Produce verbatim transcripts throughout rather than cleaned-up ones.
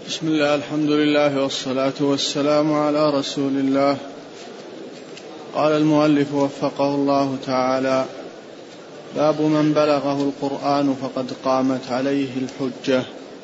بسم الله، الحمد لله والصلاة والسلام على رسول الله. قال المؤلف وفقه الله تعالى: باب من بلغه القرآن فقد قامت عليه الحجة.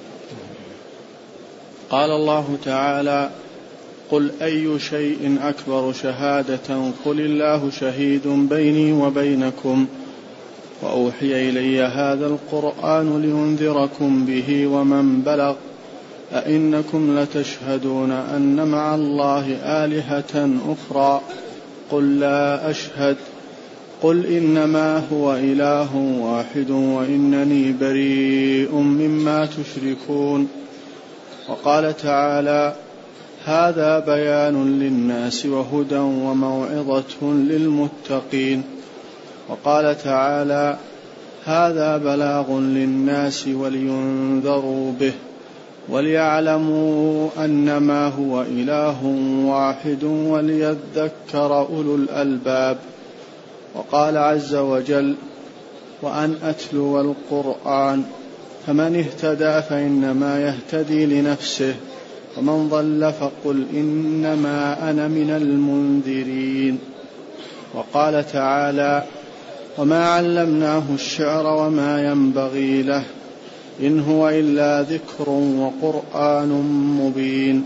قال الله تعالى: قل أي شيء أكبر شهادة قل الله شهيد بيني وبينكم وأوحي إلي هذا القرآن لينذركم به ومن بلغ أئنكم لتشهدون أن مع الله آلهة أخرى قل لا أشهد قل إنما هو إله واحد وإنني بريء مما تشركون. وقال تعالى: هذا بيان للناس وهدى وموعظة للمتقين. وقال تعالى: هذا بلاغ للناس ولينذروا به وليعلموا أنما هو إله واحد وليذكر أولو الألباب. وقال عز وجل: وأن أتلو القرآن فمن اهتدى فإنما يهتدي لنفسه ومن ضل فقل إنما أنا من المنذرين. وقال تعالى: وما علمناه الشعر وما ينبغي له إن هو إلا ذكر وقرآن مبين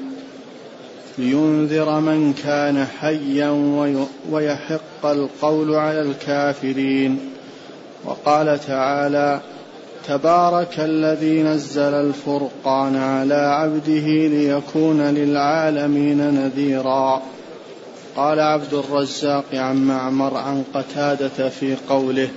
لينذر من كان حيا ويحق القول على الكافرين. وقال تعالى: تبارك الذي نزل الفرقان على عبده ليكون للعالمين نذيرا. قال عبد الرزاق عن معمر عن قتادة في قوله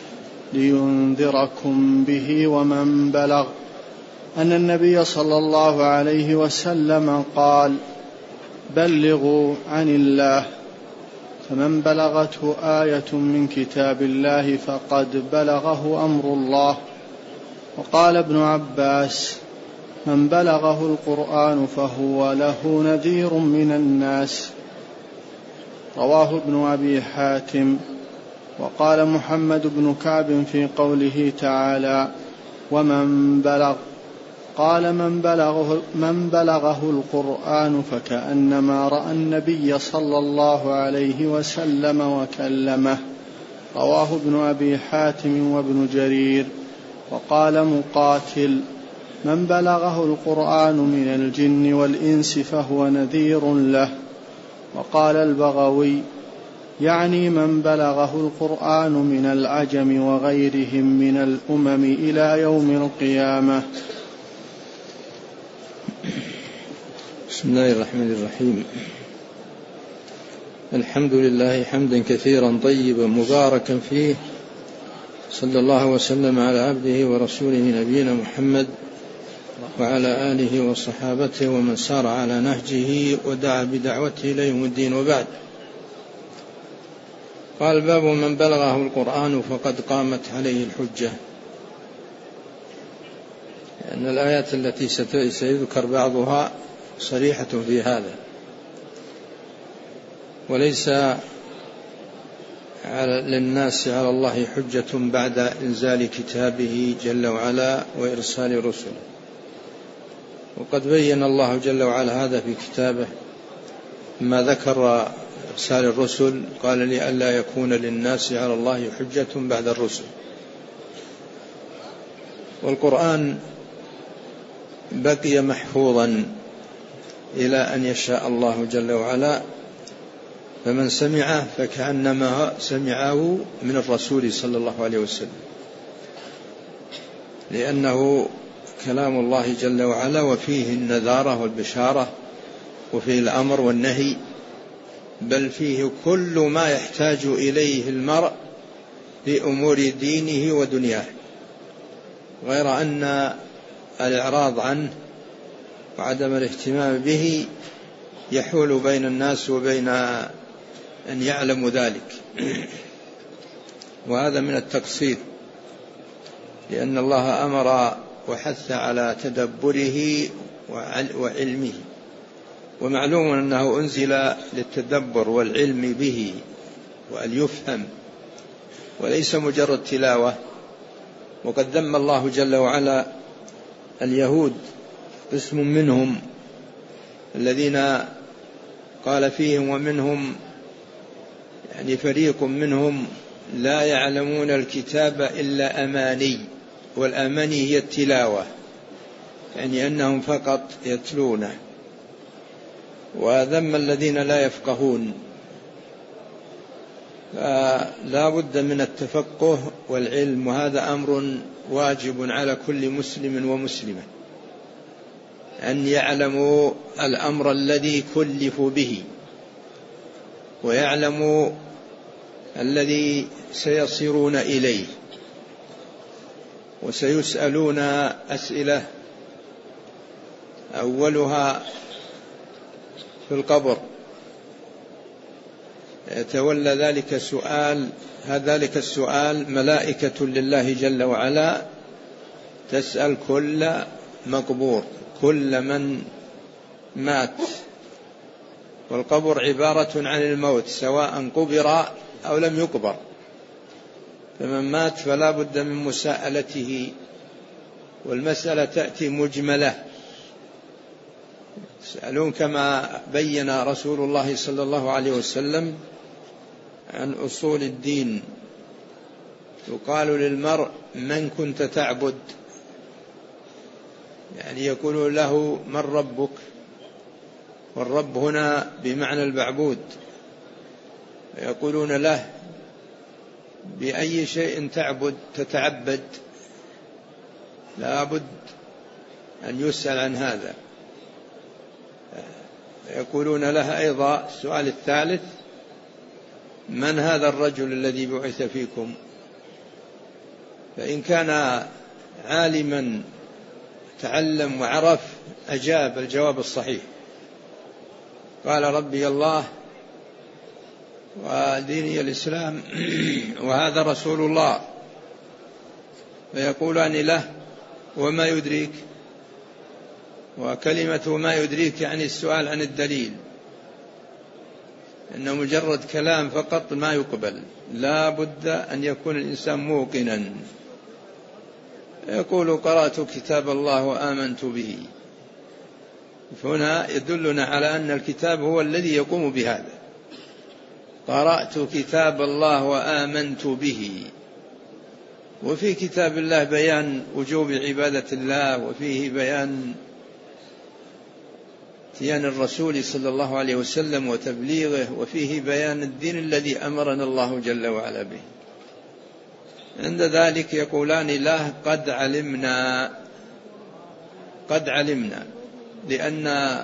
لينذركم به ومن بلغ أن النبي صلى الله عليه وسلم قال: بلغوا عن الله، فمن بلغته آية من كتاب الله فقد بلغه أمر الله. وقال ابن عباس: من بلغه القرآن فهو له نذير من الناس. رواه ابن أبي حاتم. وقال محمد بن كعب في قوله تعالى: ومن بلغ، قال: من بلغه, من بلغه القرآن فكأنما رأى النبي صلى الله عليه وسلم وكلمه. رواه ابن أبي حاتم وابن جرير. وقال مقاتل: من بلغه القرآن من الجن والإنس فهو نذير له. وقال البغوي: يعني من بلغه القرآن من العجم وغيرهم من الأمم إلى يوم القيامة. بسم الله الرحمن الرحيم. الحمد لله حمدا كثيرا طيبا مباركا فيه، صلى الله وسلم على عبده ورسوله نبينا محمد وعلى آله وصحابته ومن سار على نهجه ودعا بدعوته إلى يوم الدين. وبعد، قال: باب من بلغه القرآن فقد قامت عليه الحجة. لأن الآيات التي سيذكر بعضها صريحة في هذا، وليس للناس على الله حجة بعد إنزال كتابه جل وعلا وإرسال رسله. وقد بين الله جل وعلا هذا في كتابه، ما ذكر إرسال الرسل قال: لئلا يكون للناس على الله حجة بعد الرسل. والقرآن بقي محفوظا إلى أن يشاء الله جل وعلا، فمن سمعه فكأنما سمعه من الرسول صلى الله عليه وسلم، لأنه كلام الله جل وعلا، وفيه النذارة والبشارة، وفيه الأمر والنهي، بل فيه كل ما يحتاج إليه المرء في أمور دينه ودنياه، غير أن الإعراض عنه وعدم الاهتمام به يحول بين الناس وبين أن يعلموا ذلك. وهذا من التقصير، لأن الله أمر وحث على تدبره وعلمه، ومعلوم أنه أنزل للتدبر والعلم به وأن يفهم وليس مجرد تلاوة. وقد ذم الله جل وعلا اليهود قسم منهم الذين قال فيهم ومنهم يعني فريق منهم لا يعلمون الكتاب إلا أماني، والأماني هي التلاوة، يعني أنهم فقط يتلونه. وذم الذين لا يفقهون. فلا بد من التفقه والعلم، وهذا أمر واجب على كل مسلم ومسلمة أن يعلموا الأمر الذي كلفوا به، ويعلموا الذي سيصيرون إليه، وسيسألون أسئلة أولها في القبر، يتولى ذلك السؤال ذلك السؤال ملائكة لله جل وعلا تسأل كل مقبور، كل من مات. والقبر عبارة عن الموت سواء قبر أو لم يقبر، فمن مات فلا بد من مساءلته، والمسألة تأتي مجملة. يسألون كما بين رسول الله صلى الله عليه وسلم عن أصول الدين. يقال للمرء من كنت تعبد، يعني يقول له من ربك، والرب هنا بمعنى المعبود، يقولون له بأي شيء تعبد تتعبد، لا بد أن يسأل عن هذا. يقولون له أيضا السؤال الثالث من هذا الرجل الذي بعث فيكم؟ فإن كان عالما تعلم وعرف أجاب الجواب الصحيح، قال ربي الله وديني الإسلام وهذا رسول الله. فيقولان له وما يدريك؟ وكلمة ما يدريك يعني السؤال عن الدليل، إنه مجرد كلام فقط ما يقبل، لا بد أن يكون الإنسان موقنا. يقول قرأت كتاب الله وآمنت به، فهنا يدلنا على أن الكتاب هو الذي يقوم بهذا. قرأت كتاب الله وآمنت به، وفي كتاب الله بيان وجوب عبادة الله، وفيه بيان اتيان الرسول صلى الله عليه وسلم وتبليغه، وفيه بيان الدين الذي أمرنا الله جل وعلا به. عند ذلك يقولان له قد علمنا، قد علمنا، لأن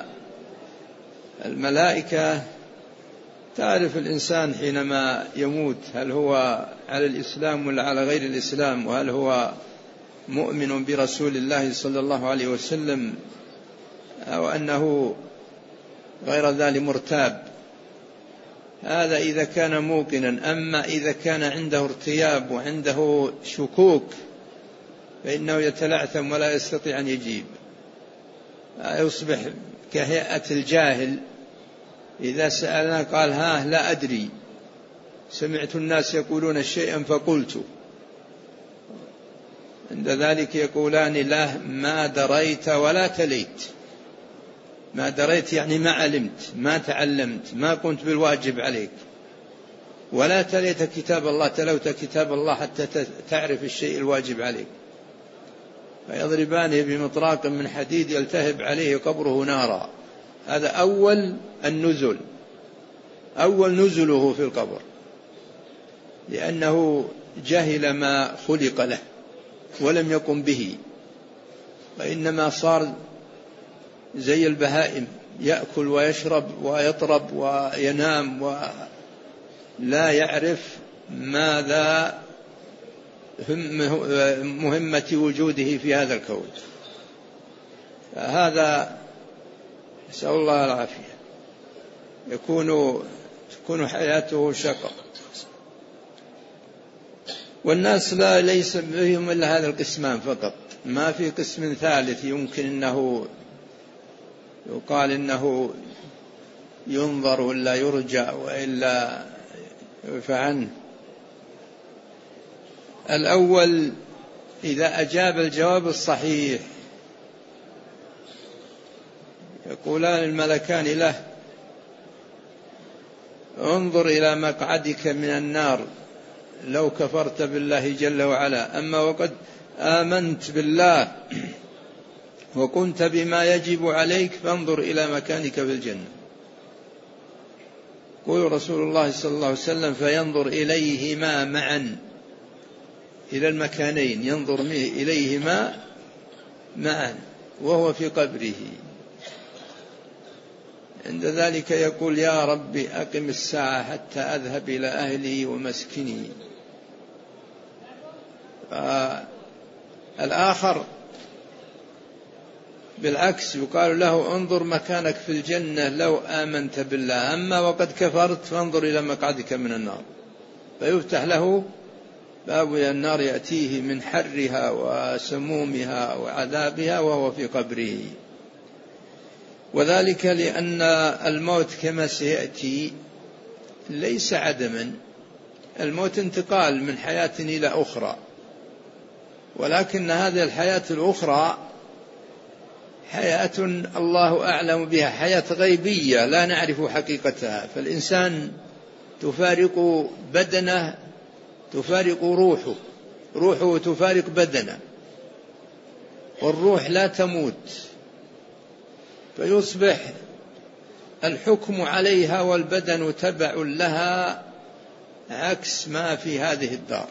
الملائكة تعرف الإنسان حينما يموت هل هو على الإسلام ولا على غير الإسلام، وهل هو مؤمن برسول الله صلى الله عليه وسلم أو أنه غير ذلك مرتاب. هذا إذا كان موقنا. أما إذا كان عنده ارتياب وعنده شكوك فإنه يتلعثم ولا يستطيع أن يجيب، يصبح كهيئة الجاهل إذا سألنا قال ها لا أدري، سمعت الناس يقولون شيئا فقلت. عند ذلك يقولان له ما دريت ولا تليت. ما دريت يعني ما علمت، ما تعلمت، ما قمت بالواجب عليك، ولا تليت كتاب الله، تلوت كتاب الله حتى تعرف الشيء الواجب عليك. فيضربانه بمطراق من حديد يلتهب عليه قبره نارا. هذا أول النزل، أول نزله في القبر، لأنه جهل ما خلق له ولم يقم به، وإنما صار زي البهائم يأكل ويشرب ويطرب وينام ولا يعرف ماذا مهمة وجوده في هذا الكون. هذا نسأل الله العافية، يكون تكون حياته شقاء. والناس لا ليس بهم إلا هذا القسمان فقط، ما في قسم ثالث يمكن أنه يقال إنه ينظر ولا يرجع وإلا يعفى عنه. الأول إذا أجاب الجواب الصحيح يقولان الملكان له: انظر إلى مقعدك من النار لو كفرت بالله جل وعلا، أما وقد آمنت بالله وكنت بما يجب عليك فانظر إلى مكانك في الجنة. يقول رسول الله صلى الله عليه وسلم: فينظر إليهما معا، إلى المكانين ينظر إليهما معا وهو في قبره. عند ذلك يقول: يا رب أقم الساعة حتى أذهب إلى أهلي ومسكني. الآخر بالعكس يقال له: انظر مكانك في الجنة لو آمنت بالله، أما وقد كفرت فانظر إلى مقعدك من النار. فيفتح له باب النار يأتيه من حرها وسمومها وعذابها وهو في قبره. وذلك لأن الموت كما سيأتي ليس عدما، الموت انتقال من حياة إلى أخرى، ولكن هذه الحياة الأخرى حياة الله أعلم بها، حياة غيبية لا نعرف حقيقتها. فالإنسان تفارق بدنه، تفارق روحه، روحه تفارق بدنه، والروح لا تموت، فيصبح الحكم عليها والبدن تبع لها عكس ما في هذه الدار.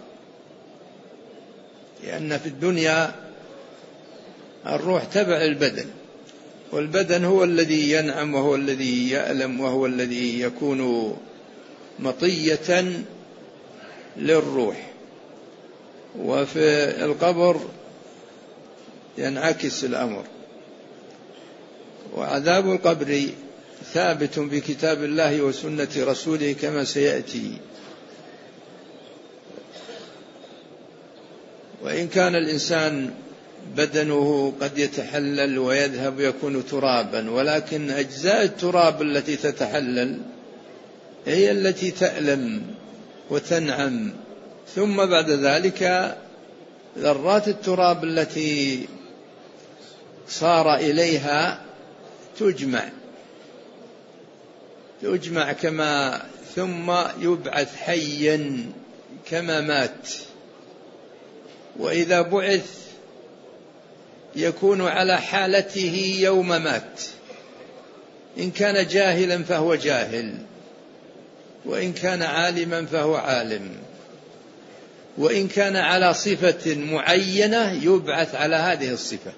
لأن في الدنيا الروح تبع البدن، والبدن هو الذي ينعم وهو الذي يألم وهو الذي يكون مطية للروح. وفي القبر ينعكس الأمر. وعذاب القبر ثابت في كتاب الله وسنة رسوله كما سيأتي. وإن كان الإنسان بدنه قد يتحلل ويذهب ويكون ترابا، ولكن أجزاء التراب التي تتحلل هي التي تألم وتنعم، ثم بعد ذلك ذرات التراب التي صار إليها تجمع تجمع كما ثم يبعث حيا كما مات. وإذا بعث يكون على حالته يوم مات، إن كان جاهلا فهو جاهل، وإن كان عالما فهو عالم، وإن كان على صفة معينة يبعث على هذه الصفة.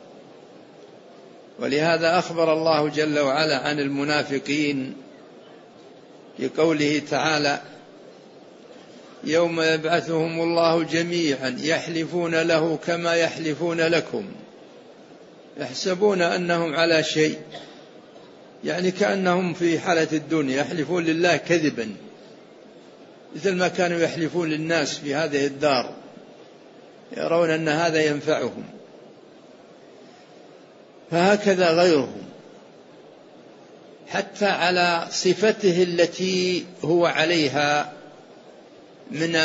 ولهذا أخبر الله جل وعلا عن المنافقين بقوله تعالى: يوم يبعثهم الله جميعا يحلفون له كما يحلفون لكم يحسبون أنهم على شيء، يعني كأنهم في حالة الدنيا يحلفون لله كذبا، مثل ما كانوا يحلفون للناس في هذه الدار، يرون أن هذا ينفعهم. فهكذا غيرهم حتى على صفته التي هو عليها من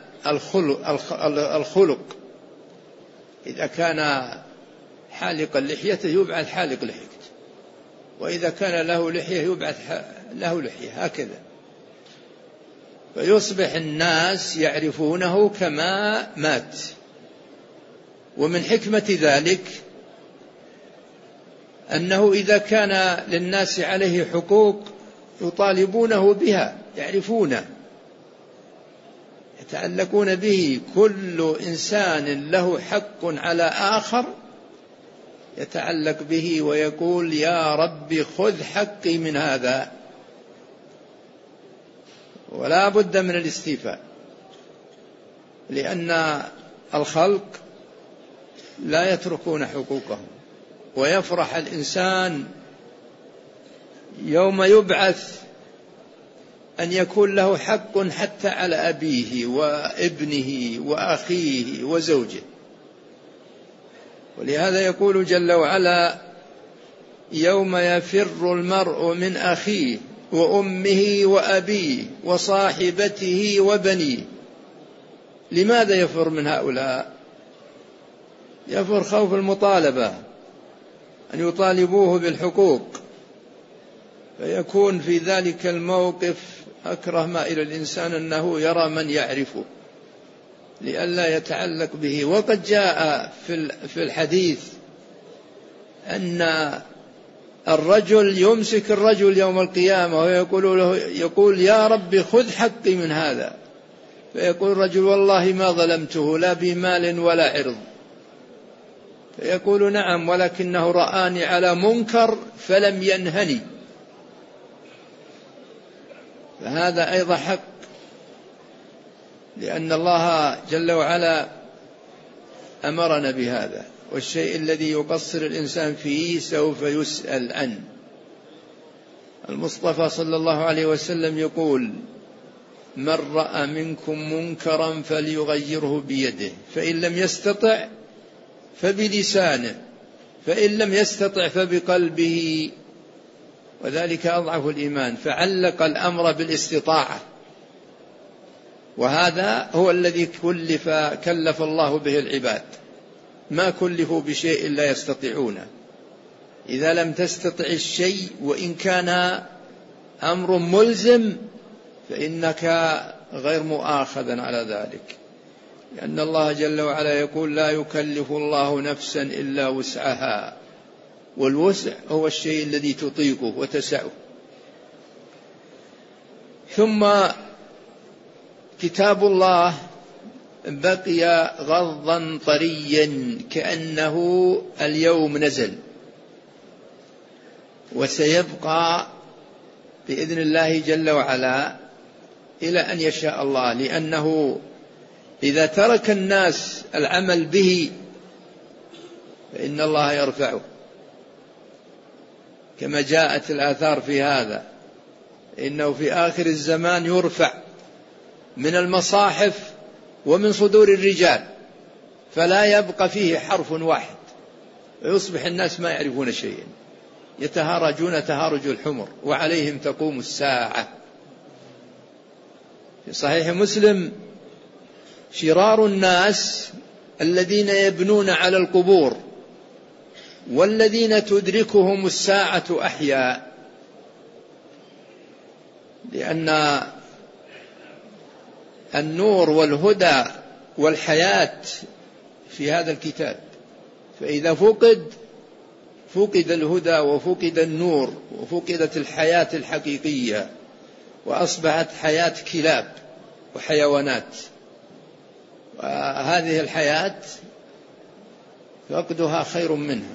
الخلق. إذا كان حالقا لحيته يبعث حالق لحيته، وإذا كان له لحية يبعث له لحية، هكذا. فيصبح الناس يعرفونه كما مات. ومن حكمة ذلك أنه إذا كان للناس عليه حقوق يطالبونه بها، يعرفونه، يتعلقون به. كل إنسان له حق على آخر يتعلق به ويقول: يا رب خذ حقي من هذا. ولا بد من الاستيفاء، لأن الخلق لا يتركون حقوقهم. ويفرح الإنسان يوم يبعث أن يكون له حق حتى على أبيه وابنه وأخيه وزوجه. ولهذا يقول جل وعلا: يوم يفر المرء من أخيه وأمه وأبيه وصاحبته وبنيه. لماذا يفر من هؤلاء؟ يفر خوف المطالبة، أن يطالبوه بالحقوق، فيكون في ذلك الموقف أكره ما إلى الإنسان أنه يرى من يعرفه لئلا يتعلق به. وقد جاء في الحديث أن الرجل يمسك الرجل يوم القيامة ويقول له يقول يا رب خذ حقي من هذا، فيقول الرجل والله ما ظلمته لا بمال ولا عرض، فيقول نعم ولكنه رآني على منكر فلم ينهني، فهذا أيضا حق، لأن الله جل وعلا أمرنا بهذا، والشيء الذي يقصر الإنسان فيه سوف يسأل عنه. المصطفى صلى الله عليه وسلم يقول من رأى منكم منكرا فليغيره بيده، فإن لم يستطع فبلسانه، فإن لم يستطع فبقلبه، وذلك أضعف الإيمان، فعلق الأمر بالاستطاعة، وهذا هو الذي كلف كلف الله به العباد، ما كلفوا بشيء لا يستطيعونه. إذا لم تستطع الشيء وإن كان أمر ملزم فإنك غير مؤاخذ على ذلك، لأن الله جل وعلا يقول لا يكلف الله نفسا إلا وسعها، والوسع هو الشيء الذي تطيقه وتسعه. ثم كتاب الله بقي غضا طريا كأنه اليوم نزل، وسيبقى بإذن الله جل وعلا إلى أن يشاء الله، لأنه إذا ترك الناس العمل به فإن الله يرفعه، كما جاءت الآثار في هذا، إنه في آخر الزمان يرفع من المصاحف ومن صدور الرجال فلا يبقى فيه حرف واحد، ويصبح الناس ما يعرفون شيئا، يتهارجون تهارج الحمر، وعليهم تقوم الساعة. في صحيح مسلم شرار الناس الذين يبنون على القبور والذين تدركهم الساعة أحياء، لأن النور والهدى والحياة في هذا الكتاب، فإذا فقد فقد الهدى وفقد النور وفقدت الحياة الحقيقية، وأصبحت حياة كلاب وحيوانات، وهذه الحياة فقدها خير منها.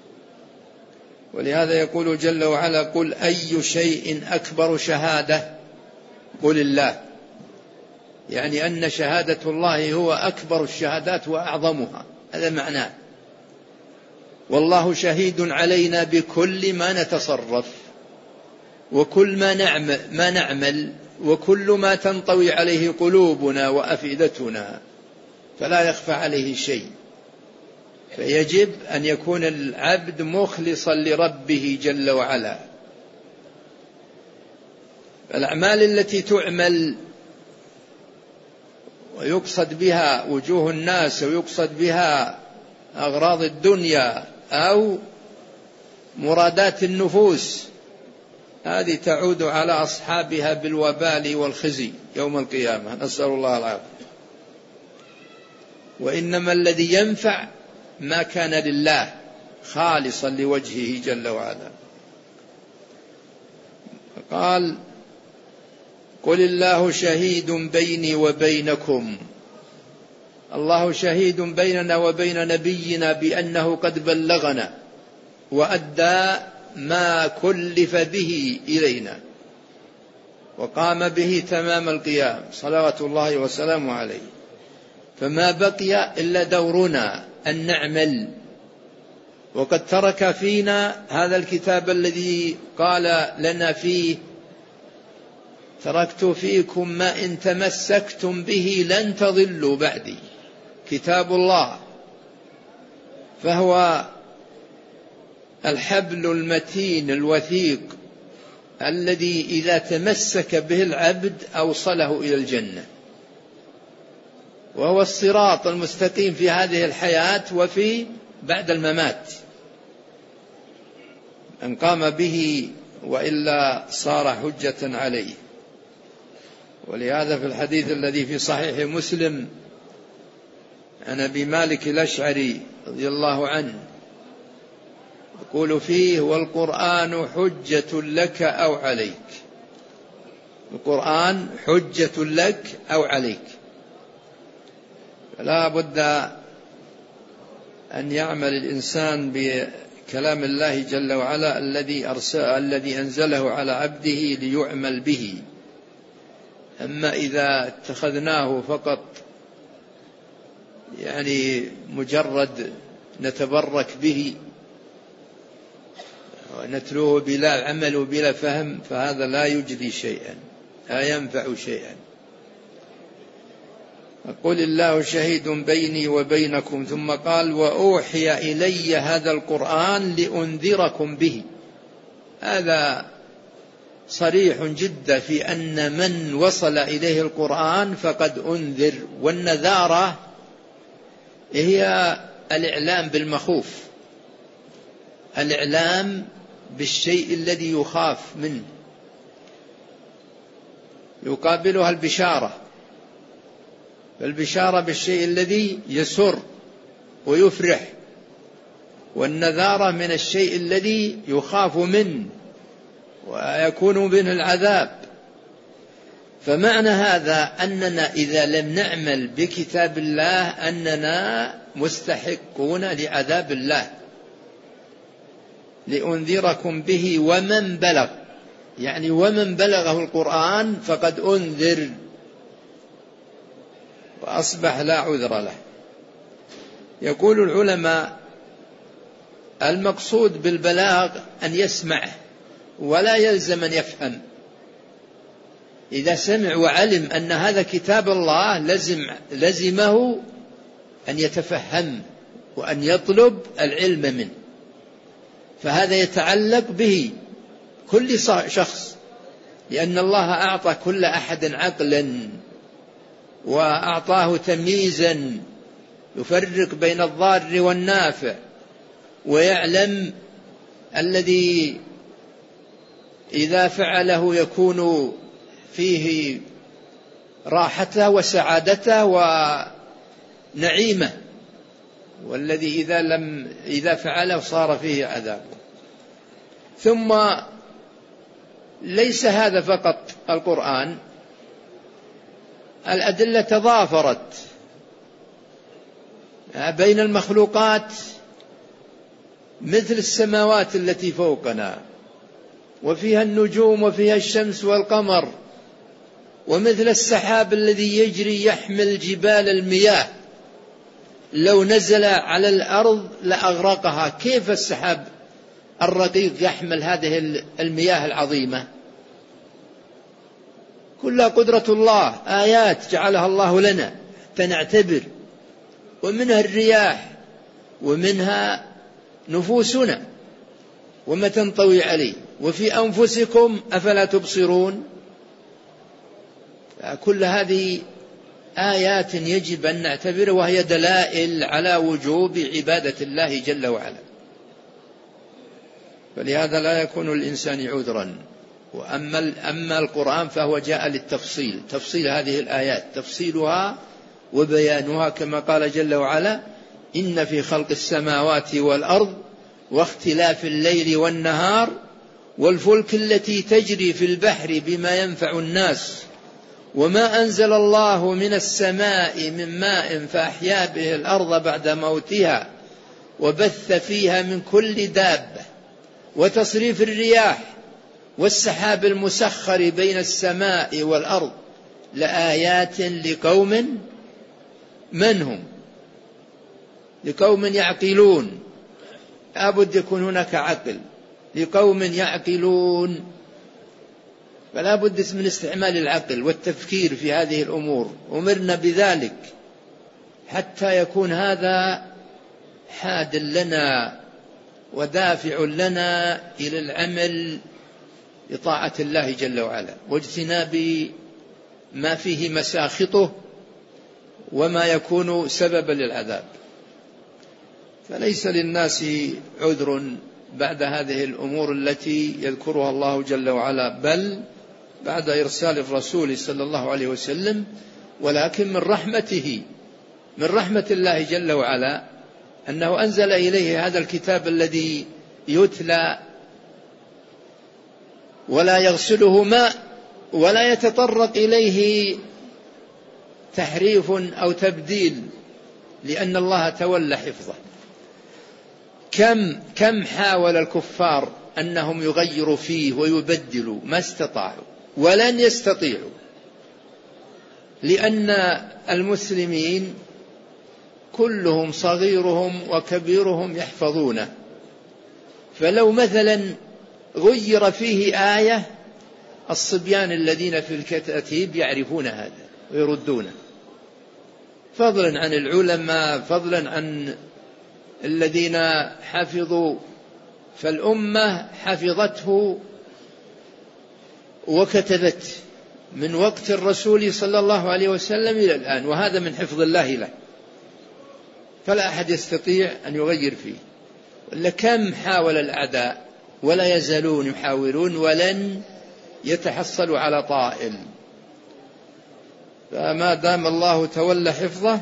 ولهذا يقول جل وعلا قل أي شيء أكبر شهادة، قل الله، يعني أن شهادة الله هو أكبر الشهادات وأعظمها، هذا معناه. والله شهيد علينا بكل ما نتصرف وكل ما نعمل, ما نعمل وكل ما تنطوي عليه قلوبنا وأفئدتنا، فلا يخفى عليه شيء. فيجب أن يكون العبد مخلصا لربه جل وعلا. الأعمال التي تعمل ويقصد بها وجوه الناس ويقصد بها أغراض الدنيا أو مرادات النفوس، هذه تعود على أصحابها بالوبال والخزي يوم القيامة، نسأل الله العافية. وإنما الذي ينفع ما كان لله خالصا لوجهه جل وعلا. قال قل الله شهيد بيني وبينكم، الله شهيد بيننا وبين نبينا بأنه قد بلغنا وأدى ما كلف به إلينا وقام به تمام القيام صلوات الله وسلامه عليه، فما بقي إلا دورنا أن نعمل. وقد ترك فينا هذا الكتاب الذي قال لنا فيه تركت فيكم ما إن تمسكتم به لن تضلوا بعدي، كتاب الله، فهو الحبل المتين الوثيق الذي إذا تمسك به العبد أوصله إلى الجنة، وهو الصراط المستقيم في هذه الحياة وفي بعد الممات. من قام به، وإلا صار حجة عليه. ولهذا في الحديث الذي في صحيح مسلم عن أبي مالك الأشعري رضي الله عنه يقول فيه: والقرآن حجة لك أو عليك. القرآن حجة لك أو عليك. فلا بد أن يعمل الإنسان بكلام الله جل وعلا الذي أرسل الذي أنزله على عبده ليعمل به. أما إذا اتخذناه فقط يعني مجرد نتبرك به ونتلوه بلا عمل وبلا فهم، فهذا لا يجدي شيئا، لا ينفع شيئا. قل الله شهيد بيني وبينكم، ثم قال: وأوحي إلي هذا القرآن لأنذركم به. هذا صريح جدا في أن من وصل إليه القرآن فقد أنذر. والنذارة هي الإعلام بالمخوف، الإعلام بالشيء الذي يخاف منه، يقابلها البشارة. فالبشارة بالشيء الذي يسر ويفرح، والنذارة من الشيء الذي يخاف منه ويكون منه العذاب. فمعنى هذا أننا إذا لم نعمل بكتاب الله أننا مستحقون لعذاب الله. لأنذركم به ومن بلغ، يعني ومن بلغه القرآن فقد أنذر وأصبح لا عذر له. يقول العلماء: المقصود بالبلاغ أن يسمع ولا يلزم أن يفهم. إذا سمع وعلم أن هذا كتاب الله لزم لزمه أن يتفهم وأن يطلب العلم منه. فهذا يتعلق به كل شخص، لأن الله أعطى كل أحد عقلا وأعطاه تمييزا يفرق بين الضار والنافع، ويعلم الذي إذا فعله يكون فيه راحته وسعادته ونعيمه، والذي إذا لم إذا فعله صار فيه عذاب. ثم ليس هذا فقط القرآن، الأدلة تضافرت بين المخلوقات مثل السماوات التي فوقنا وفيها النجوم وفيها الشمس والقمر، ومثل السحاب الذي يجري يحمل جبال المياه لو نزل على الأرض لأغرقها. كيف السحاب الرقيق يحمل هذه المياه العظيمة؟ كلها قدرة الله، آيات جعلها الله لنا فنعتبر. ومنها الرياح ومنها نفوسنا وما تنطوي عليه، وفي أنفسكم أفلا تبصرون. كل هذه آيات يجب أن نعتبرها، وهي دلائل على وجوب عبادة الله جل وعلا. فلهذا لا يكون الإنسان عذرا. وأما أما القرآن فهو جاء للتفصيل، تفصيل هذه الآيات، تفصيلها وبيانها، كما قال جل وعلا: إن في خلق السماوات والأرض واختلاف الليل والنهار والفلك التي تجري في البحر بما ينفع الناس وما أنزل الله من السماء من ماء فأحيا به الأرض بعد موتها وبث فيها من كل دابة وتصريف الرياح والسحاب المسخر بين السماء والأرض لآيات لقوم من هم لقوم يعقلون. لابد يكون هناك عقل لقوم يعقلون، فلا بد من استعمال العقل والتفكير في هذه الأمور. أمرنا بذلك حتى يكون هذا حاد لنا ودافع لنا إلى العمل بطاعة الله جل وعلا واجتناب ما فيه مساخطه وما يكون سببا للعذاب. فليس للناس عذر بعد هذه الأمور التي يذكرها الله جل وعلا، بل بعد إرسال الرسول صلى الله عليه وسلم، ولكن من رحمته، من رحمة الله جل وعلا أنه أنزل إليه هذا الكتاب الذي يتلى ولا يغسله ماء ولا يتطرق إليه تحريف أو تبديل، لأن الله تولى حفظه. كم كم حاول الكفار أنهم يغيروا فيه ويبدلوا، ما استطاعوا ولن يستطيعوا، لأن المسلمين كلهم صغيرهم وكبيرهم يحفظونه. فلو مثلا غير فيه آية، الصبيان الذين في الكتاتيب يعرفون هذا ويردونه، فضلا عن العلماء، فضلا عن الذين حفظوا. فالأمة حفظته وكتبت من وقت الرسول صلى الله عليه وسلم إلى الآن، وهذا من حفظ الله له، فلا أحد يستطيع أن يغير فيه. لكم حاول الأعداء ولا يزالون يحاولون ولن يتحصلوا على طائل. فما دام الله تولى حفظه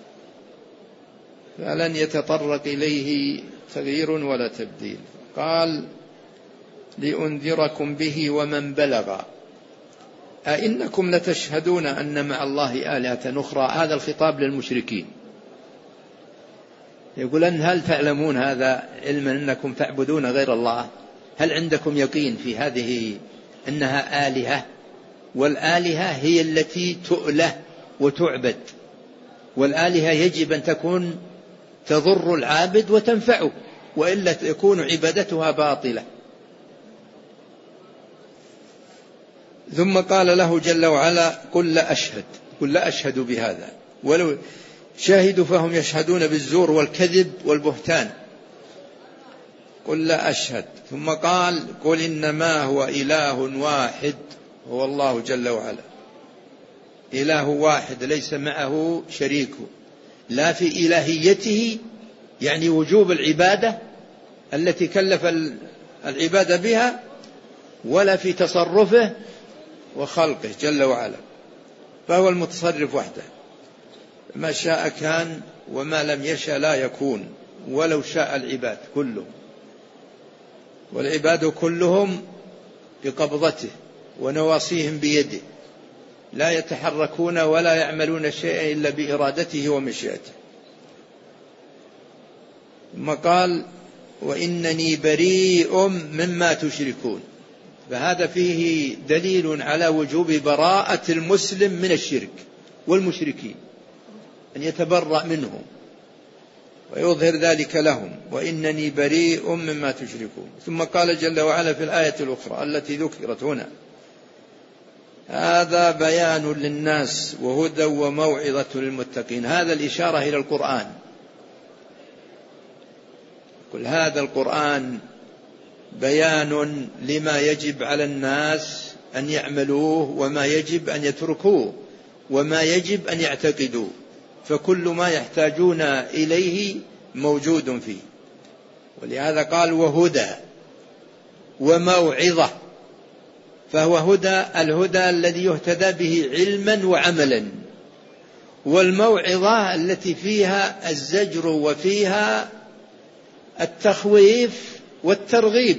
فلن يتطرق إليه تغيير ولا تبديل. قال: لأنذركم به ومن بلغ أئنكم لتشهدون أن مع الله آلهة أخرى. هذا الخطاب للمشركين، يقول: أن هل تعلمون هذا علما أنكم تعبدون غير الله؟ هل عندكم يقين في هذه أنها آلهة؟ والآلهة هي التي تؤله وتعبد، والآلهة يجب أن تكون تضر العابد وتنفعه، وإلا تكون عبادتها باطلة. ثم قال له جل وعلا: قل لا أشهد، قل لا أشهد بهذا، ولو شاهدوا فهم يشهدون بالزور والكذب والبهتان. قل لا أشهد. ثم قال: قل إنما هو إله واحد هو الله جل وعلا. إله واحد ليس معه شريك، لا في إلهيته يعني وجوب العبادة التي كلف العبادة بها، ولا في تصرفه وخلقه جل وعلا، فهو المتصرف وحده، ما شاء كان وما لم يشاء لا يكون، ولو شاء العباد كلهم، والعباد كلهم بقبضته ونواصيهم بيده، لا يتحركون ولا يعملون شيئا إلا بإرادته ومشيئته. ثم قال: وإنني بريء مما تشركون. فهذا فيه دليل على وجوب براءة المسلم من الشرك والمشركين، أن يتبرأ منهم ويظهر ذلك لهم. وإنني بريء مما تشركون. ثم قال جل وعلا في الآية الأخرى التي ذكرت هنا: هذا بيان للناس وهدى وموعظة للمتقين. هذا الإشارة إلى القرآن. قل هذا القرآن بيان لما يجب على الناس أن يعملوه، وما يجب أن يتركوه، وما يجب أن يعتقدوه، فكل ما يحتاجون إليه موجود فيه. ولهذا قال: وهدى وموعظة. فهو هدى، الهدى الذي يهتدى به علما وعملا، والموعظة التي فيها الزجر وفيها التخويف والترغيب،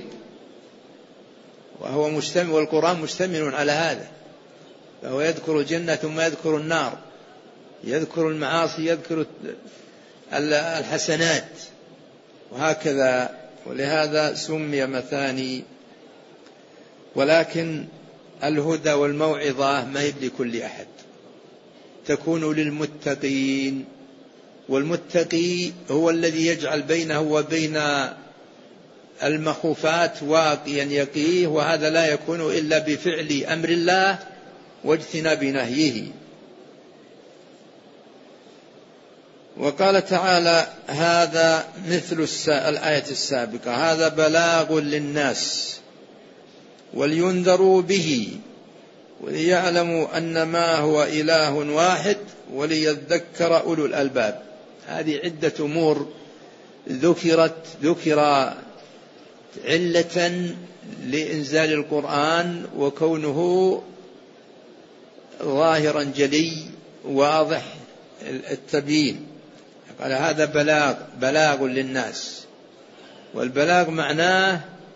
وهو مشتمل، والقرآن مشتمل على هذا. فهو يذكر الجنة ثم يذكر النار، يذكر المعاصي، يذكر الحسنات، وهكذا. ولهذا سمي مثاني. ولكن الهدى والموعظة ما يبلي كل أحد، تكون للمتقين، والمتقي هو الذي يجعل بينه وبين المخوفات واقيا يقيه، وهذا لا يكون إلا بفعل أمر الله واجتناب نهيه. وقال تعالى: هذا مثل الآية السابقة، هذا بلاغ للناس ولينذروا به وليعلموا أنما هو إله واحد وليذكر أولو الألباب. هذه عدة أمور ذكرت ذكر علة لإنزال القرآن وكونه ظاهرا جلي واضح التبيين. قال هذا بلاغ بلاغ للناس، والبلاغ معناه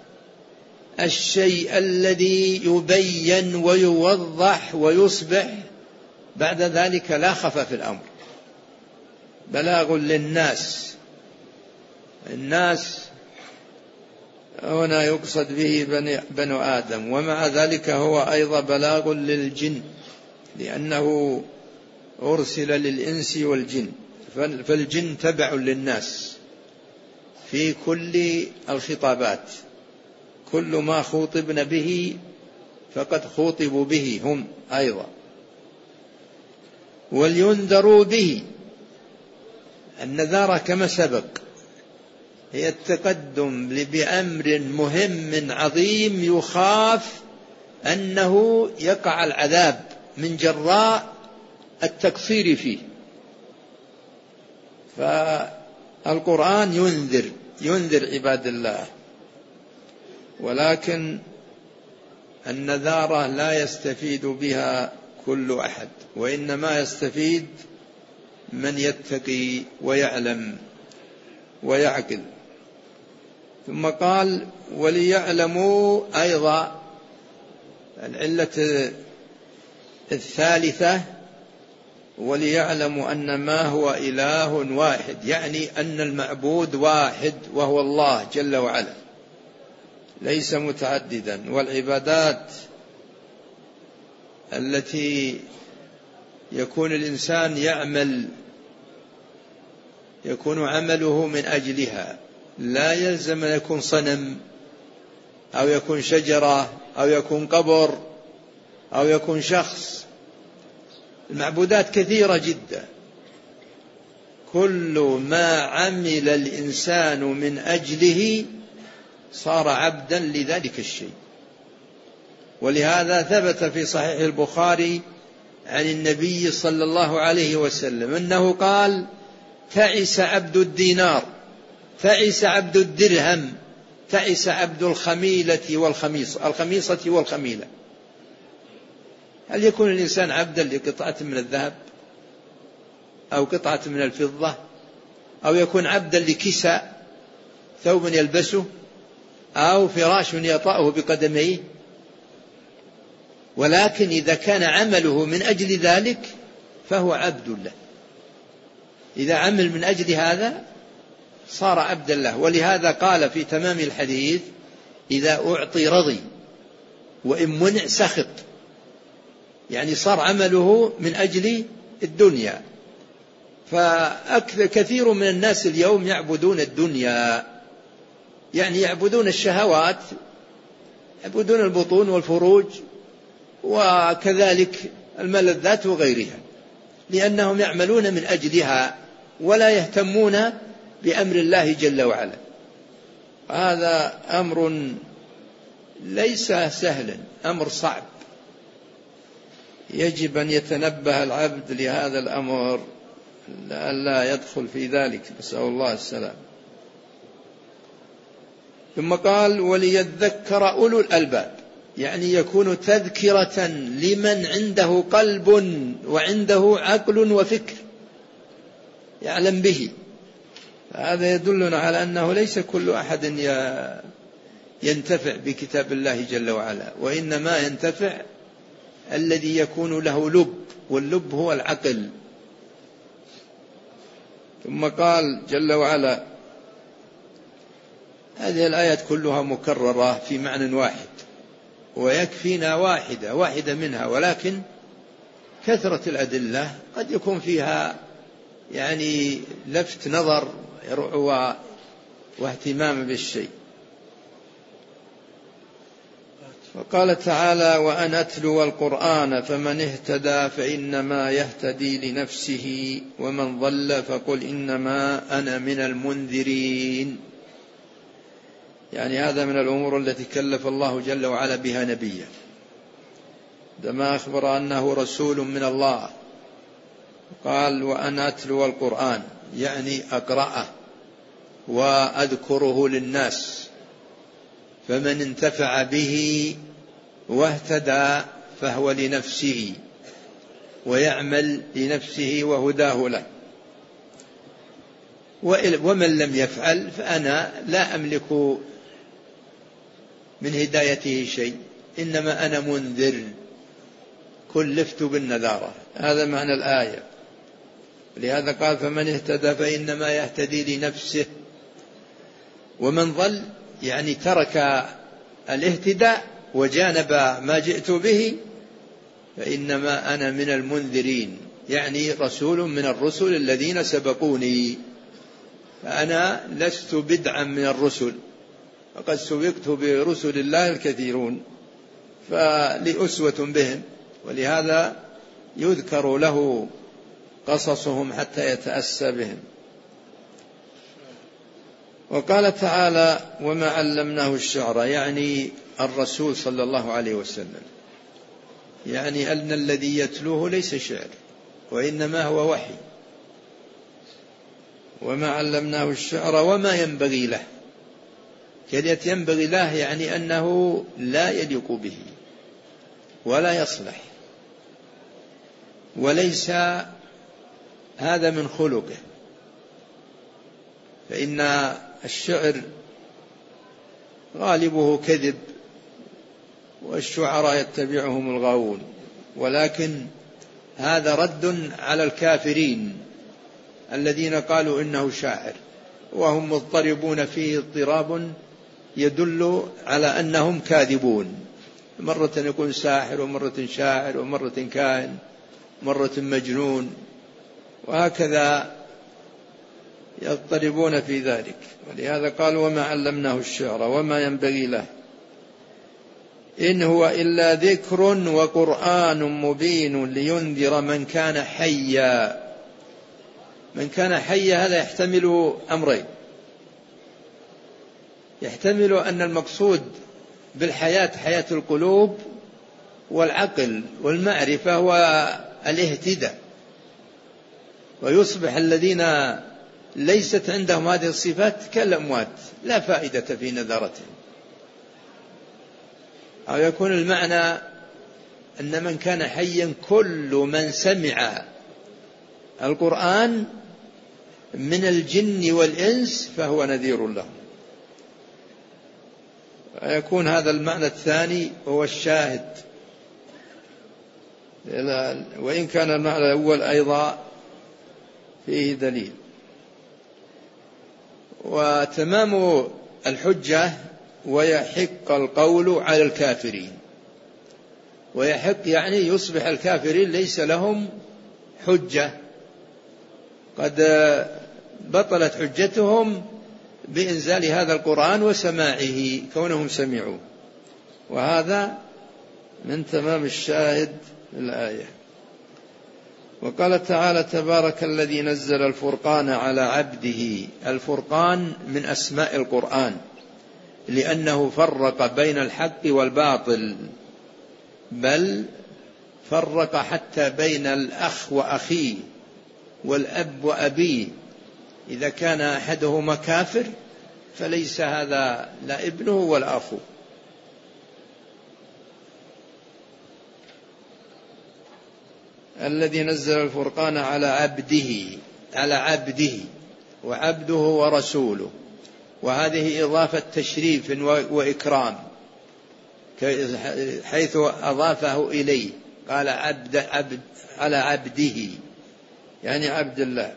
الشيء الذي يبين ويوضح ويصبح بعد ذلك لا خفى في الأمر. بلاغ للناس، الناس هنا يقصد به بنو آدم، ومع ذلك هو أيضا بلاغ للجن، لأنه أرسل للإنس والجن، فالجن تبع للناس في كل الخطابات، كل ما خوطبن به فقد خوطبوا به هم أيضا. ولينذروا به، النذارة كما سبق هي التقدم بأمر مهم عظيم يخاف أنه يقع العذاب من جراء التقصير فيه، فالقرآن ينذر ينذر عباد الله. ولكن النذارة لا يستفيد بها كل أحد، وإنما يستفيد من يتقي ويعلم ويعقل. ثم قال وليعلموا أيضا العلة الثالثة، وليعلموا أن ما هو إله واحد، يعني أن المعبود واحد وهو الله جل وعلا ليس متعددا. والعبادات التي يكون الإنسان يعمل يكون عمله من أجلها، لا يلزم أن يكون صنم أو يكون شجرة أو يكون قبر أو يكون شخص. المعبودات كثيرة جدا، كل ما عمل الإنسان من أجله صار عبدا لذلك الشيء. ولهذا ثبت في صحيح البخاري عن النبي صلى الله عليه وسلم أنه قال تعس عبد الدينار، تعس عبد الدرهم، تعس عبد الخميلة والخميصة الخميصة والخميلة. هل يكون الإنسان عبدا لقطعة من الذهب أو قطعة من الفضة، أو يكون عبدا لكساء ثوب يلبسه أو فراش يطأه بقدميه؟ ولكن إذا كان عمله من أجل ذلك فهو عبد له، إذا عمل من أجل هذا صار عبدا له. ولهذا قال في تمام الحديث إذا أعطي رضي وإن منع سخط، يعني صار عمله من أجل الدنيا. فكثير من الناس اليوم يعبدون الدنيا، يعني يعبدون الشهوات، يعبدون البطون والفروج وكذلك الملذات وغيرها، لأنهم يعملون من أجلها ولا يهتمون بأمر الله جل وعلا. هذا أمر ليس سهلا، أمر صعب، يجب أن يتنبه العبد لهذا الأمر لا يدخل في ذلك، نسأل الله السلام. ثم قال وليذكر أولو الألباب، يعني يكون تذكرة لمن عنده قلب وعنده عقل وفكر يعلم به. هذا يدلنا على أنه ليس كل أحد ينتفع بكتاب الله جل وعلا، وإنما ينتفع الذي يكون له لب، واللب هو العقل. ثم قال جل وعلا، هذه الآيات كلها مكررة في معنى واحد، ويكفينا واحدة واحدة منها، ولكن كثرة الأدلة قد يكون فيها يعني لفت نظر واهتمام بالشيء. وقال تعالى وأن أتلو القرآن فمن اهتدى فإنما يهتدي لنفسه ومن ضل فقل إنما أنا من المنذرين. يعني هذا من الأمور التي كلف الله جل وعلا بها نبيه، عندما أخبر أنه رسول من الله قال وأن أتلو القرآن، يعني أقرأه وأذكره للناس فمن انتفع به واهتدى فهو لنفسه ويعمل لنفسه وهداه له، ومن لم يفعل فأنا لا أملك من هدايته شيء، إنما أنا منذر كلفت بالنذارة. هذا معنى الآية. لهذا قال فمن اهتدى فإنما يهتدي لنفسه، ومن ضل يعني ترك الاهتداء وجانب ما جئت به فإنما أنا من المنذرين، يعني رسول من الرسل الذين سبقوني، فأنا لست بدعا من الرسل، فقد سبقت برسل الله الكثيرون فلأسوة بهم، ولهذا يذكر له قصصهم حتى يتأسى بهم. وقال تعالى وما علمناه الشعر، يعني الرسول صلى الله عليه وسلم، يعني أن الذي يتلوه ليس شعر وإنما هو وحي. وما علمناه الشعر وما ينبغي له، كلمة ينبغي له يعني أنه لا يليق به ولا يصلح، وليس هذا من خلقه، فإن الشعر غالبه كذب والشعراء يتبعهم الغاوون، ولكن هذا رد على الكافرين الذين قالوا إنه شاعر وهم مضطربون فيه اضطراب يدل على أنهم كاذبون، مرة يكون ساحر ومرة شاعر ومرة كاهن مرة مجنون، وهكذا يضطربون في ذلك. ولهذا قال وما علمناه الشعر وما ينبغي له إن هو إلا ذكر وقرآن مبين لينذر من كان حيا. من كان حيا هذا يحتمل أمرين، يحتمل أن المقصود بالحياة حياة القلوب والعقل والمعرفة هو الاهتداء، ويصبح الذين ليست عندهم هذه الصفات كالأموات لا فائدة في نذرتهم. أو يكون المعنى أن من كان حيا كل من سمع القرآن من الجن والإنس فهو نذير له. يكون هذا المعنى الثاني هو الشاهد، وإن كان المعنى الأول أيضا فيه دليل. وتمام الحجة ويحق القول على الكافرين، ويحق يعني يصبح الكافرين ليس لهم حجة، قد بطلت حجتهم بإنزال هذا القرآن وسماعه كونهم سمعوا، وهذا من تمام الشاهد الآية. وقال تعالى تبارك الذي نزل الفرقان على عبده. الفرقان من أسماء القرآن لأنه فرق بين الحق والباطل، بل فرق حتى بين الأخ وأخيه والأب وأبيه، إذا كان أحدهما كافر فليس هذا لا ابنه ولا أخوه. الذي نزل الفرقان على عبده، على عبده، وعبده ورسوله، وهذه إضافة تشريف وإكرام حيث أضافه إليه، قال عبد عبد على عبده يعني عبد الله.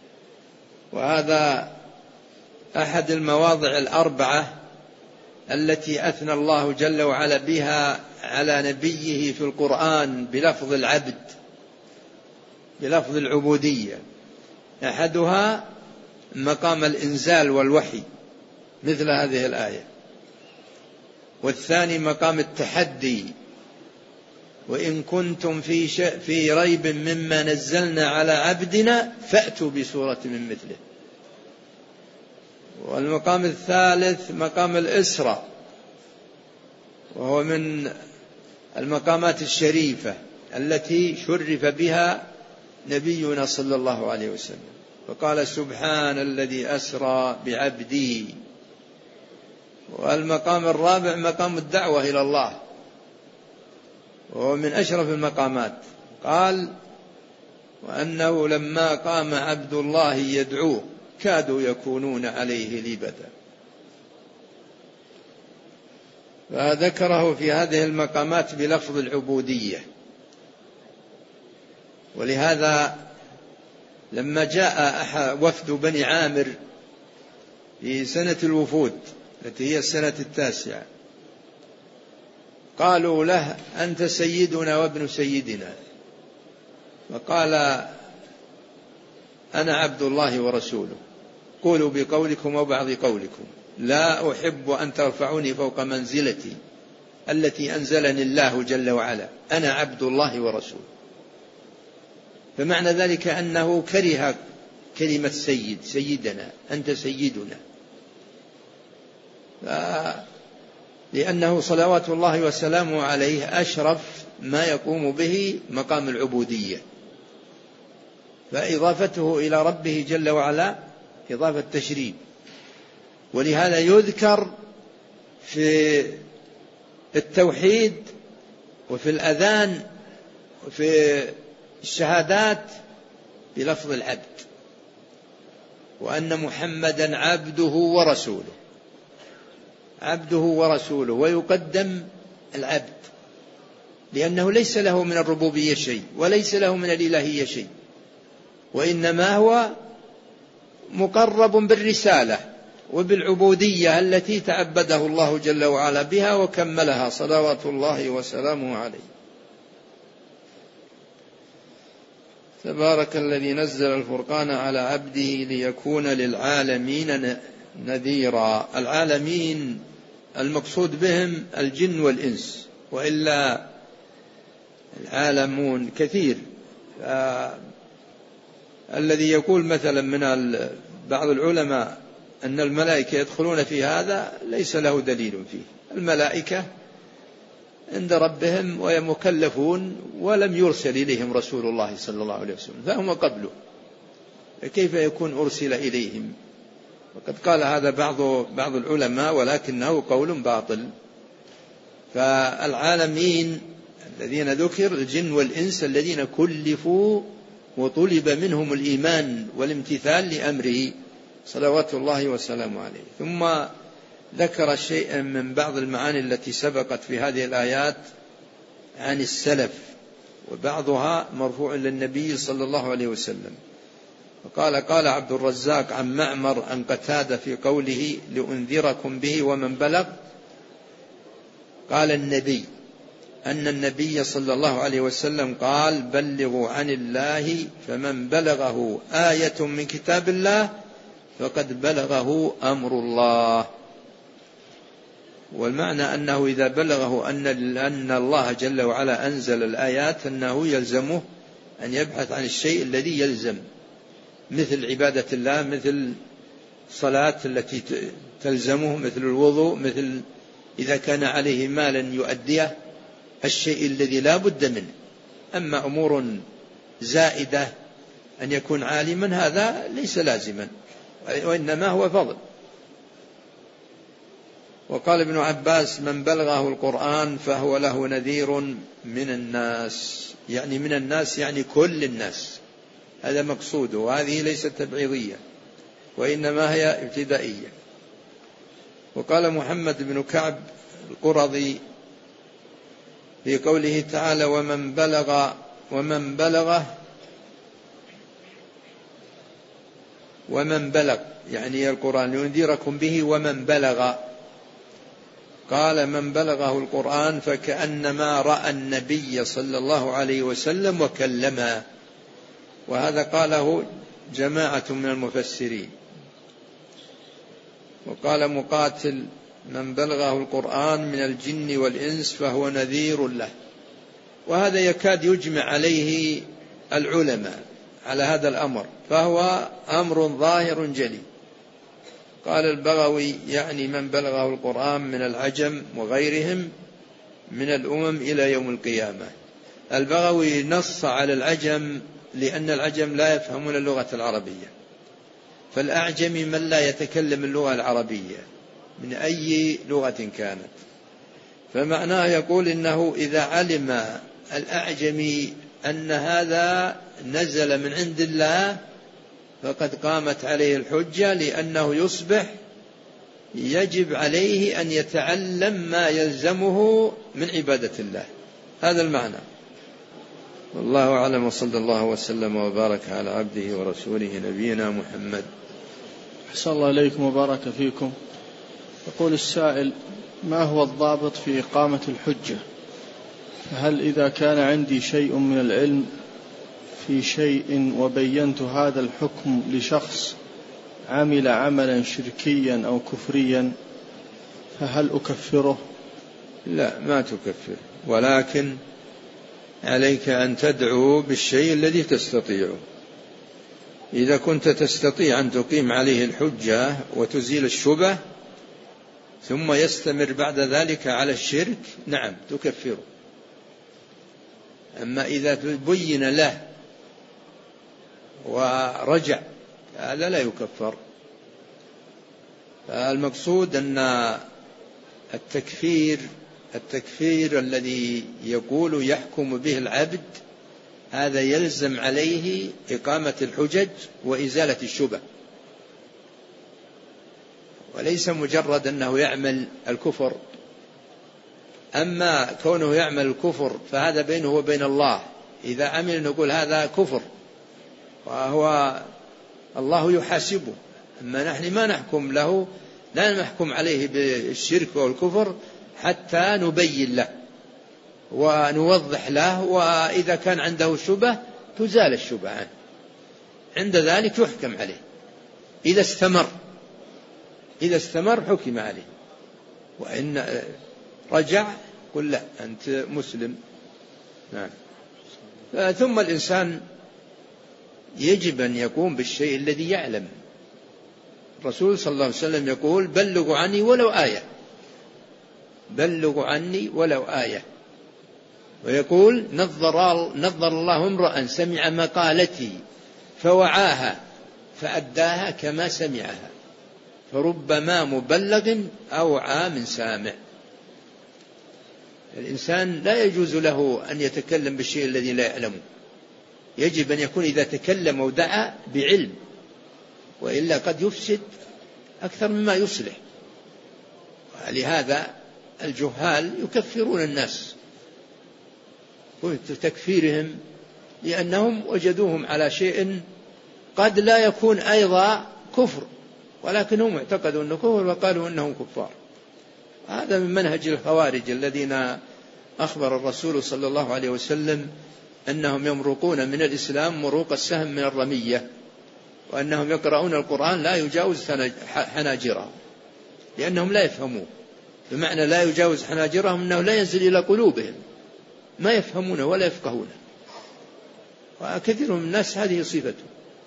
وهذا أحد المواضع الأربعة التي أثنى الله جل وعلا بها على نبيه في القرآن بلفظ العبد، بلفظ العبودية. أحدها مقام الإنزال والوحي مثل هذه الآية، والثاني مقام التحدي، وإن كنتم في, في ريب مما نزلنا على عبدنا فأتوا بسورة من مثله. والمقام الثالث مقام الإسراء، وهو من المقامات الشريفة التي شرف بها نبينا صلى الله عليه وسلم، فقال سبحان الذي أسرى بعبده. والمقام الرابع مقام الدعوة إلى الله، وهو من أشرف المقامات. قال: وأنه لما قام عبد الله يدعوه كادوا يكونون عليه لبدا. فذكره في هذه المقامات بلفظ العبودية. ولهذا لما جاء وفد بني عامر في سنة الوفود التي هي السنة التاسعة قالوا له: أنت سيدنا وابن سيدنا. فقال: أنا عبد الله ورسوله، قولوا بقولكم وبعض قولكم، لا أحب أن ترفعوني فوق منزلتي التي أنزلني الله جل وعلا، أنا عبد الله ورسوله. فمعنى ذلك أنه كره كلمة سيد، سيدنا، أنت سيدنا، لأنه صلوات الله وسلامه عليه أشرف ما يقوم به مقام العبودية، فإضافته إلى ربه جل وعلا إضافة تشريف. ولهذا يذكر في التوحيد وفي الأذان وفي الشهادات بلفظ العبد، وأن محمدا عبده ورسوله، عبده ورسوله، ويقدم العبد لأنه ليس له من الربوبية شيء وليس له من الإلهية شيء، وإنما هو مقرب بالرسالة وبالعبودية التي تعبده الله جل وعلا بها وكملها صلوات الله وسلامه عليه. تبارك الذي نزل الفرقان على عبده ليكون للعالمين نذيرا. العالمين المقصود بهم الجن والإنس، وإلا العالمون كثير. الذي يقول مثلا من بعض العلماء أن الملائكة يدخلون في هذا ليس له دليل فيه. الملائكة عند ربهم ويمكلفون ولم يرسل إليهم رسول الله صلى الله عليه وسلم، فهم قبله، كيف يكون أرسل إليهم؟ وقد قال هذا بعض بعض العلماء ولكنه قول باطل. فالعالمين الذين ذكر الجن والإنس الذين كلفوا وطلب منهم الإيمان والامتثال لأمره صلوات الله وسلامه عليه. ثم ذكر شيئا من بعض المعاني التي سبقت في هذه الآيات عن السلف، وبعضها مرفوع للنبي صلى الله عليه وسلم. وقال: قال عبد الرزاق عن معمر عن قتادة في قوله لأنذركم به ومن بلغ، قال النبي أن النبي صلى الله عليه وسلم قال: بلغوا عن الله فمن بلغه آية من كتاب الله فقد بلغه أمر الله. والمعنى أنه إذا بلغه أن أن الله جل وعلا أنزل الآيات أنه يلزمه أن يبحث عن الشيء الذي يلزم، مثل عبادة الله، مثل صلاة التي تلزمه، مثل الوضوء، مثل إذا كان عليه مالا يؤديه، الشيء الذي لا بد منه. أما أمور زائدة أن يكون عالما هذا ليس لازما، وإنما هو فضل. وقال ابن عباس: من بلغه القرآن فهو له نذير من الناس، يعني من الناس يعني كل الناس، هذا مقصوده. وهذه ليست تبعيضية وإنما هي ابتدائية. وقال محمد بن كعب القرظي في قوله تعالى: ومن بلغ ومن بلغه ومن بلغ يعني القرآن ينذركم به ومن بلغ، قال: من بلغه القرآن فكأنما رأى النبي صلى الله عليه وسلم وكلمه. وهذا قاله جماعة من المفسرين. وقال مقاتل: من بلغه القرآن من الجن والإنس فهو نذير له. وهذا يكاد يجمع عليه العلماء على هذا الأمر، فهو أمر ظاهر جلي. قال البغوي: يعني من بلغه القرآن من العجم وغيرهم من الأمم إلى يوم القيامة. البغوي نص على العجم لأن العجم لا يفهمون اللغة العربية، فالأعجم من لا يتكلم اللغة العربية، من أي لغة كانت. فمعناه يقول إنه إذا علم الأعجمي أن هذا نزل من عند الله فقد قامت عليه الحجة، لأنه يصبح يجب عليه أن يتعلم ما يلزمه من عبادة الله. هذا المعنى. والله أعلم، وصلى الله وسلم وبارك على عبده ورسوله نبينا محمد. أحسن الله إليكم وبارك فيكم. يقول السائل: ما هو الضابط في إقامة الحجة؟ هل إذا كان عندي شيء من العلم في شيء وبينت هذا الحكم لشخص عمل عملا شركيا أو كفريا فهل أكفره؟ لا، ما تكفر، ولكن عليك أن تدعو بالشيء الذي تستطيعه. إذا كنت تستطيع أن تقيم عليه الحجة وتزيل الشبه ثم يستمر بعد ذلك على الشرك، نعم تكفره. أما إذا تبين له ورجع هذا لا يكفر. المقصود أن التكفير التكفير الذي يقول يحكم به العبد هذا يلزم عليه إقامة الحجج وإزالة الشبه، وليس مجرد أنه يعمل الكفر. أما كونه يعمل الكفر فهذا بينه وبين الله، إذا عمل نقول هذا كفر وهو الله يحاسبه. أما نحن ما نحكم له، لا نحكم عليه بالشرك والكفر حتى نبين له ونوضح له، وإذا كان عنده شبه تزال الشبه عنه، عند ذلك يحكم عليه. إذا استمر إذا استمر حكم عليه، وإن رجع قل لا أنت مسلم. نعم. ثم الإنسان يجب أن يقوم بالشيء الذي يعلم. الرسول صلى الله عليه وسلم يقول: بلغوا عني ولو آية، بلغوا عني ولو آية. ويقول: نظر, نظر الله امرأ سمع مقالتي فوعاها فأداها كما سمعها، فربما مبلغ أوعى من سامع. الإنسان لا يجوز له أن يتكلم بالشيء الذي لا يعلمه، يجب أن يكون إذا تكلم ودعا بعلم، وإلا قد يفسد أكثر مما يصلح. لهذا الجهال يكفرون الناس تكفيرهم لأنهم وجدوهم على شيء قد لا يكون أيضا كفر، ولكنهم اعتقدوا أنه كفر وقالوا أنهم كفار. هذا من منهج الخوارج الذين أخبر الرسول صلى الله عليه وسلم أنهم يمرقون من الإسلام مروق السهم من الرمية، وأنهم يقرؤون القرآن لا يجاوز حناجرهم، لأنهم لا يفهمون. بمعنى لا يجاوز حناجرهم أنه لا ينزل إلى قلوبهم، ما يفهمونه ولا يفقهونه. وكثير من الناس هذه صفته.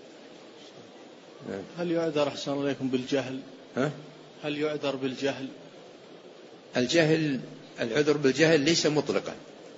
هل يعذر أحسن الله إليكم بالجهل؟ ها؟ هل يعذر بالجهل؟ الجهل العذر بالجهل ليس مطلقا.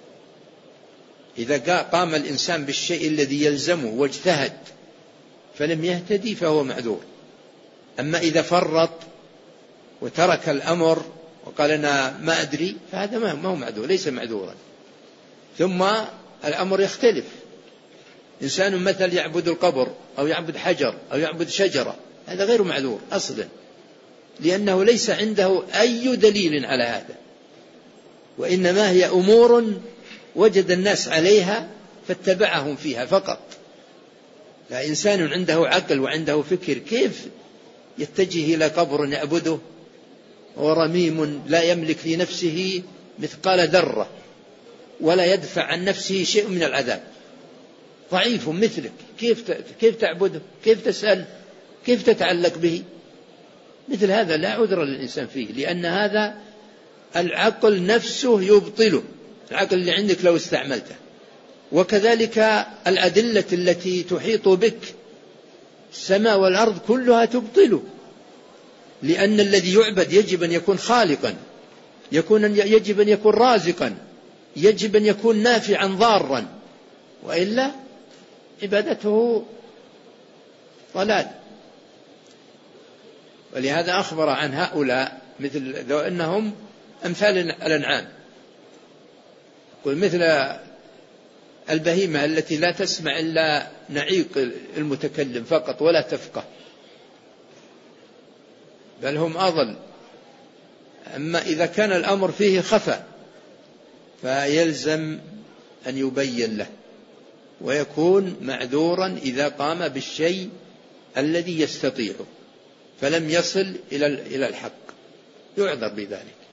إذا قام الإنسان بالشيء الذي يلزمه واجتهد فلم يهتدي فهو معذور. أما إذا فرط وترك الأمر وقال أنا ما أدري فهذا ما هو معذور، ليس معذورا. ثم الأمر يختلف. إنسان مثل يعبد القبر أو يعبد حجر أو يعبد شجرة، هذا غير معذور أصلا، لأنه ليس عنده أي دليل على هذا، وإنما هي أمور وجد الناس عليها فاتبعهم فيها فقط. فإنسان عنده عقل وعنده فكر كيف يتجه إلى قبر يعبده ورميم لا يملك لنفسه مثقال ذرة ولا يدفع عن نفسه شيء من العذاب، ضعيف مثلك، كيف كيف تعبده؟ كيف تسأل؟ كيف تتعلق به؟ مثل هذا لا عذر للإنسان فيه، لأن هذا العقل نفسه يبطله، العقل اللي عندك لو استعملته. وكذلك الأدلة التي تحيط بك السماء والأرض كلها تبطله، لأن الذي يعبد يجب أن يكون خالقا، يكون يجب أن يكون رازقا، يجب أن يكون نافعا ضارا، وإلا عبادته ضلال. ولهذا أخبر عن هؤلاء مثل لو أنهم أمثال الأنعام، مثل البهيمة التي لا تسمع إلا نعيق المتكلم فقط ولا تفقه، بل هم أضل. أما إذا كان الأمر فيه خفى فيلزم أن يبين له، ويكون معذورا إذا قام بالشيء الذي يستطيعه فلم يصل إلى الحق، يعذر بذلك.